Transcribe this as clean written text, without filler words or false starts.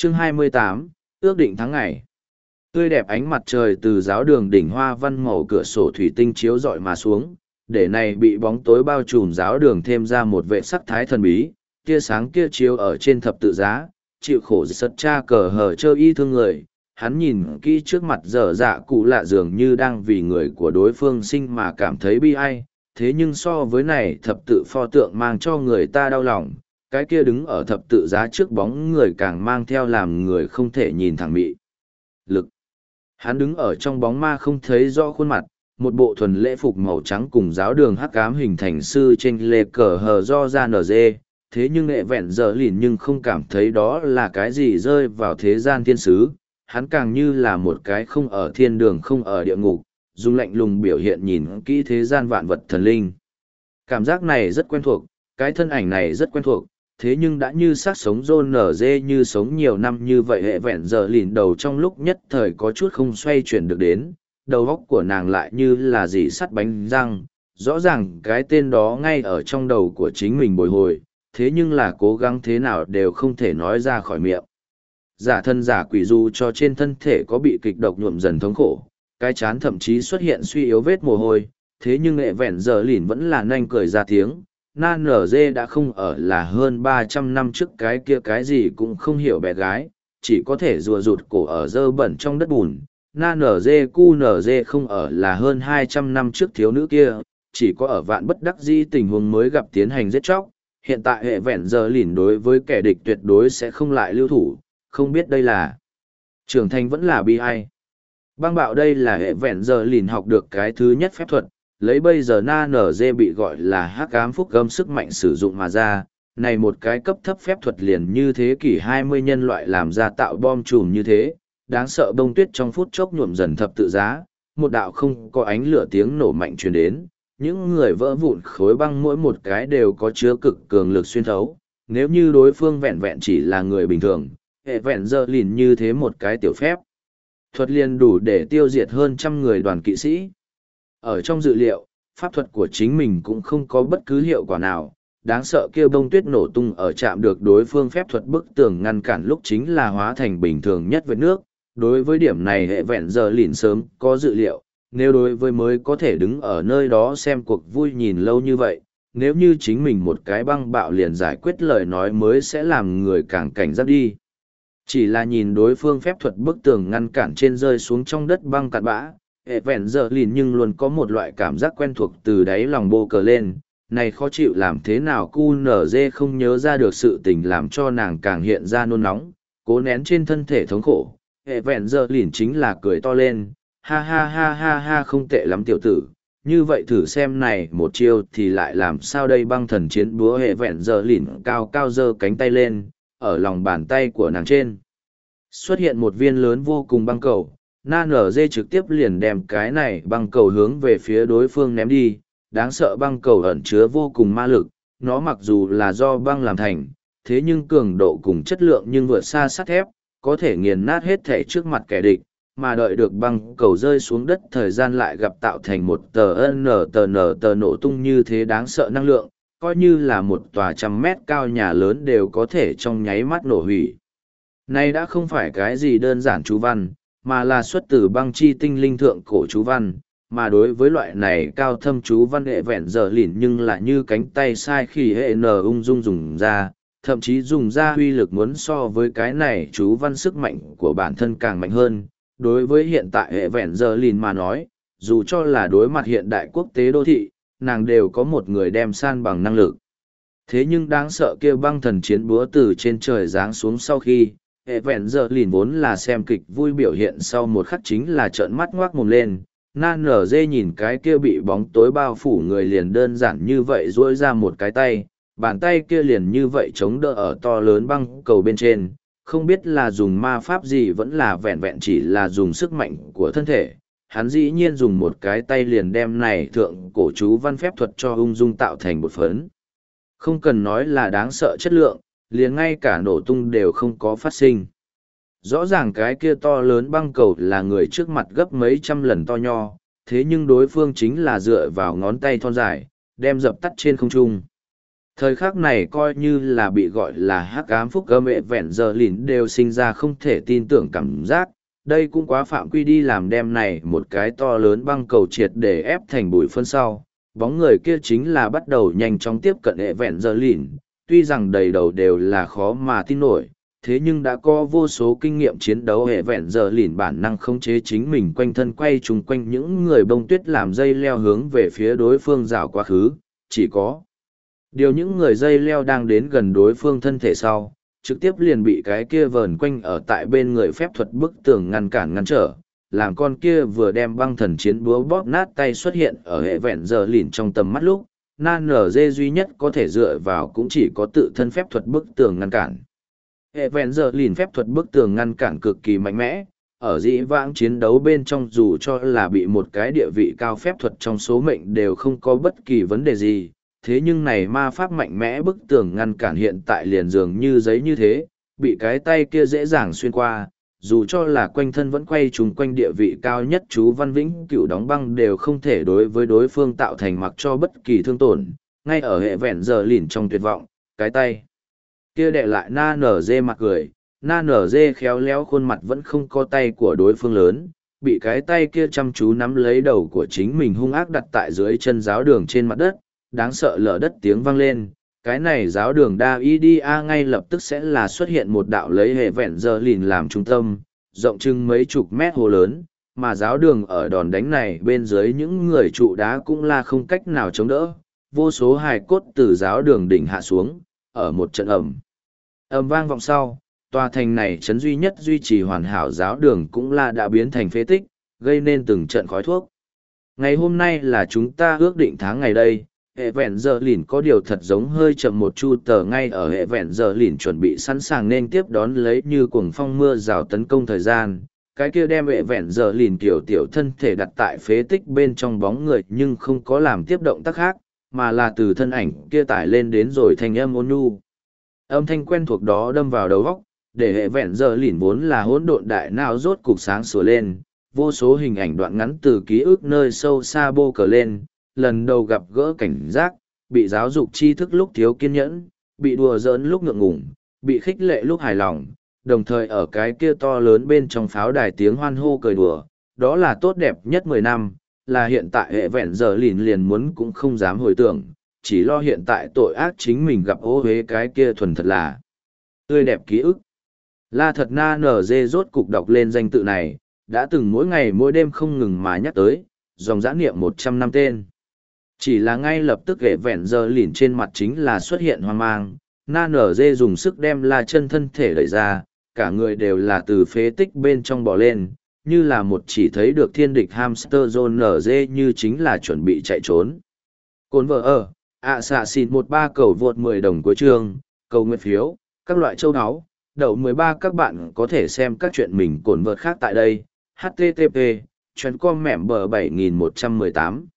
Chương 28, ước định tháng ngày. Tươi đẹp ánh mặt trời từ giáo đường đỉnh hoa văn màu cửa sổ thủy tinh chiếu rọi mà xuống, để này bị bóng tối bao trùm giáo đường thêm ra một vệ sắc thái thần bí, tia sáng kia chiếu ở trên thập tự giá, chịu khổ sật cha cờ hờ chơ y thương người. Hắn nhìn kỹ trước mặt dở dạ cụ lạ dường như đang vì người của đối phương sinh mà cảm thấy bi ai, thế nhưng so với này thập tự pho tượng mang cho người ta đau lòng, cái kia đứng ở thập tự giá trước bóng người càng mang theo làm người không thể nhìn thẳng mị lực. Hắn đứng ở trong bóng ma không thấy rõ khuôn mặt, một bộ thuần lễ phục màu trắng cùng giáo đường hắc ám hình thành sư trên lề cờ hờ do ra nở dê, thế nhưng nghệ vẹn giờ lìn nhưng không cảm thấy đó là cái gì rơi vào thế gian thiên sứ, hắn càng như là một cái không ở thiên đường không ở địa ngục, dùng lạnh lùng biểu hiện nhìn kỹ thế gian vạn vật thần linh. Cảm giác này rất quen thuộc, cái thân ảnh này rất quen thuộc, thế nhưng đã như xác sống rôn nở dê như sống nhiều năm như vậy hệ vẹn giờ lìn đầu trong lúc nhất thời có chút không xoay chuyển được đến, đầu óc của nàng lại như là dì sắt bánh răng, rõ ràng cái tên đó ngay ở trong đầu của chính mình bồi hồi, thế nhưng là cố gắng thế nào đều không thể nói ra khỏi miệng. Giả thân giả quỷ dù cho trên thân thể có bị kịch độc nhuộm dần thống khổ, cái chán thậm chí xuất hiện suy yếu vết mồ hôi, thế nhưng hệ vẹn giờ lìn vẫn là nanh cười ra tiếng. Na nở dê đã không ở là hơn 300 năm trước cái kia cái gì cũng không hiểu bé gái, chỉ có thể rùa rụt cổ ở dơ bẩn trong đất bùn. Na nở dê cu nở dê không ở là hơn 200 năm trước thiếu nữ kia, chỉ có ở vạn bất đắc dĩ tình huống mới gặp tiến hành giết chóc. Hiện tại hệ vẹn giờ lìn đối với kẻ địch tuyệt đối sẽ không lại lưu thủ, không biết đây là trưởng thành vẫn là bi ai. Băng bạo đây là hệ vẹn giờ lìn học được cái thứ nhất phép thuật, lấy bây giờ na nở dê bị gọi là hắc ám phúc gâm sức mạnh sử dụng mà ra, này một cái cấp thấp phép thuật liền như thế kỷ 20 nhân loại làm ra tạo bom chùm như thế, đáng sợ bông tuyết trong phút chốc nhuộm dần thập tự giá, một đạo không có ánh lửa tiếng nổ mạnh truyền đến, những người vỡ vụn khối băng mỗi một cái đều có chứa cực cường lực xuyên thấu, nếu như đối phương vẹn vẹn chỉ là người bình thường, hệ vẹn giờ lìn như thế một cái tiểu phép thuật liền đủ để tiêu diệt hơn trăm người đoàn kỵ sĩ. Ở trong dự liệu, pháp thuật của chính mình cũng không có bất cứ hiệu quả nào, đáng sợ kia bông tuyết nổ tung ở chạm được đối phương phép thuật bức tường ngăn cản lúc chính là hóa thành bình thường nhất với nước. Đối với điểm này hệ vẹn giờ lìn sớm có dự liệu, nếu đối với mới có thể đứng ở nơi đó xem cuộc vui nhìn lâu như vậy, nếu như chính mình một cái băng bạo liền giải quyết lời nói mới sẽ làm người càng cảnh giác đi. Chỉ là nhìn đối phương phép thuật bức tường ngăn cản trên rơi xuống trong đất băng cạn bã, hệ vẹn giờ lìn nhưng luôn có một loại cảm giác quen thuộc từ đáy lòng bô cờ lên, này khó chịu làm thế nào cu nở dê không nhớ ra được sự tình làm cho nàng càng hiện ra nôn nóng, cố nén trên thân thể thống khổ, hệ vẹn giờ lìn chính là cười to lên, ha ha ha ha ha không tệ lắm tiểu tử, như vậy thử xem này một chiêu thì lại làm sao đây băng thần chiến búa hệ vẹn giờ lìn cao cao giơ cánh tay lên, ở lòng bàn tay của nàng trên. Xuất hiện một viên lớn vô cùng băng cầu, na nở dê trực tiếp liền đem cái này băng cầu hướng về phía đối phương ném đi, đáng sợ băng cầu ẩn chứa vô cùng ma lực, nó mặc dù là do băng làm thành, thế nhưng cường độ cùng chất lượng nhưng vượt xa sắt thép, có thể nghiền nát hết thể trước mặt kẻ địch, mà đợi được băng cầu rơi xuống đất thời gian lại gặp tạo thành một tờ nổ tung như thế đáng sợ năng lượng, coi như là một tòa trăm mét cao nhà lớn đều có thể trong nháy mắt nổ hủy. Này đã không phải cái gì đơn giản chú văn, mà là xuất từ băng chi tinh linh thượng cổ chú văn, mà đối với loại này cao thâm chú văn hệ vẹn giờ lìn nhưng lại như cánh tay sai khi hệ n ung dung dùng ra, thậm chí dùng ra uy lực muốn so với cái này chú văn sức mạnh của bản thân càng mạnh hơn. Đối với hiện tại hệ vẹn giờ lìn mà nói, dù cho là đối mặt hiện đại quốc tế đô thị, nàng đều có một người đem san bằng năng lực. Thế nhưng đáng sợ kia băng thần chiến búa từ trên trời giáng xuống sau khi, hệ vẹn giờ lìn vốn là xem kịch vui biểu hiện sau một khắc chính là trợn mắt ngoác mồm lên. Na nở dê nhìn cái kia bị bóng tối bao phủ người liền đơn giản như vậy duỗi ra một cái tay, bàn tay kia liền như vậy chống đỡ ở to lớn băng cầu bên trên, không biết là dùng ma pháp gì vẫn là vẹn vẹn chỉ là dùng sức mạnh của thân thể. Hắn dĩ nhiên dùng một cái tay liền đem này thượng cổ chú văn phép thuật cho ung dung tạo thành một phấn. Không cần nói là đáng sợ chất lượng, liền ngay cả nổ tung đều không có phát sinh. Rõ ràng cái kia to lớn băng cầu là người trước mặt gấp mấy trăm lần to nho, thế nhưng đối phương chính là dựa vào ngón tay thon dài, đem dập tắt trên không trung. Thời khắc này coi như là bị gọi là hắc ám phúc âm hệ vẹn giờ lìn đều sinh ra không thể tin tưởng cảm giác. Đây cũng quá phạm quy đi làm đem này một cái to lớn băng cầu triệt để ép thành bụi phân sau. Bóng người kia chính là bắt đầu nhanh chóng tiếp cận hệ vẹn giờ lìn. Tuy rằng đầy đầu đều là khó mà tin nổi, thế nhưng đã có vô số kinh nghiệm chiến đấu hệ vẹn giờ lìn bản năng khống chế chính mình quanh thân quay chung quanh những người bông tuyết làm dây leo hướng về phía đối phương rảo quá khứ, chỉ có điều những người dây leo đang đến gần đối phương thân thể sau, trực tiếp liền bị cái kia vờn quanh ở tại bên người phép thuật bức tường ngăn cản ngăn trở, làm con kia vừa đem băng thần chiến búa bóp nát tay xuất hiện ở hệ vẹn giờ lìn trong tầm mắt lúc, nan nở dê duy nhất có thể dựa vào cũng chỉ có tự thân phép thuật bức tường ngăn cản. Hệ vẹn giờ lìn phép thuật bức tường ngăn cản cực kỳ mạnh mẽ, ở dĩ vãng chiến đấu bên trong dù cho là bị một cái địa vị cao phép thuật trong số mệnh đều không có bất kỳ vấn đề gì, thế nhưng này ma pháp mạnh mẽ bức tường ngăn cản hiện tại liền dường như giấy như thế, bị cái tay kia dễ dàng xuyên qua, dù cho là quanh thân vẫn quay trùng quanh địa vị cao nhất chú Văn Vĩnh Cửu đóng băng đều không thể đối với đối phương tạo thành mặc cho bất kỳ thương tổn, ngay ở hệ vẹn giờ lìn trong tuyệt vọng, cái tay kia đè lại na nở dê mặt cười, na nở dê khéo léo khuôn mặt vẫn không có tay của đối phương lớn, bị cái tay kia chăm chú nắm lấy đầu của chính mình hung ác đặt tại dưới chân giáo đường trên mặt đất, đáng sợ lở đất tiếng vang lên, cái này giáo đường đa idia ngay lập tức sẽ là xuất hiện một đạo lấy hệ vẹn giờ lìn làm trung tâm, rộng chừng mấy chục mét hồ lớn, mà giáo đường ở đòn đánh này bên dưới những người trụ đá cũng là không cách nào chống đỡ, vô số hài cốt từ giáo đường đỉnh hạ xuống, ở một trận ầm vang vọng sau, tòa thành này trấn duy nhất duy trì hoàn hảo giáo đường cũng là đã biến thành phế tích, gây nên từng trận khói thuốc. Ngày hôm nay là chúng ta ước định tháng ngày đây, hệ vẹn giờ lìn có điều thật giống hơi chậm một chu tờ ngay ở hệ vẹn giờ lìn chuẩn bị sẵn sàng nên tiếp đón lấy như cuồng phong mưa rào tấn công thời gian. Cái kia đem hệ vẹn giờ lìn kiểu tiểu thân thể đặt tại phế tích bên trong bóng người nhưng không có làm tiếp động tác khác, mà là từ thân ảnh kia tải lên đến rồi thành âm ôn nhu. Âm thanh quen thuộc đó đâm vào đầu óc, để hệ vẹn giờ lìn vốn là hỗn độn đại não rốt cục sáng sủa lên, vô số hình ảnh đoạn ngắn từ ký ức nơi sâu xa bô cờ lên, lần đầu gặp gỡ cảnh giác, bị giáo dục tri thức lúc thiếu kiên nhẫn, bị đùa giỡn lúc ngượng ngùng, bị khích lệ lúc hài lòng, đồng thời ở cái kia to lớn bên trong pháo đài tiếng hoan hô cười đùa, đó là tốt đẹp nhất 10 năm, là hiện tại hệ vẹn giờ lìn liền muốn cũng không dám hồi tưởng, chỉ lo hiện tại tội ác chính mình gặp ô hế cái kia thuần thật là tươi đẹp ký ức. La thật na nở dê rốt cục đọc lên danh tự này, đã từng mỗi ngày mỗi đêm không ngừng mà nhắc tới, dòng dã niệm 100 năm tên. Chỉ là ngay lập tức hệ vẹn giờ lìn trên mặt chính là xuất hiện hoang mang, na nở dê dùng sức đem la chân thân thể đẩy ra, cả người đều là từ phế tích bên trong bò lên, như là một chỉ thấy được thiên địch hamster zone nở dê như chính là chuẩn bị chạy trốn. Cồn vợ ở, xạ xịt 13 cầu vượt 10 đồng cuối chương, cầu nguyện phiếu, các loại châu áo, đậu 13 các bạn có thể xem các chuyện mình cồn vợt khác tại đây, http, chuyến com mẻm bờ 7118.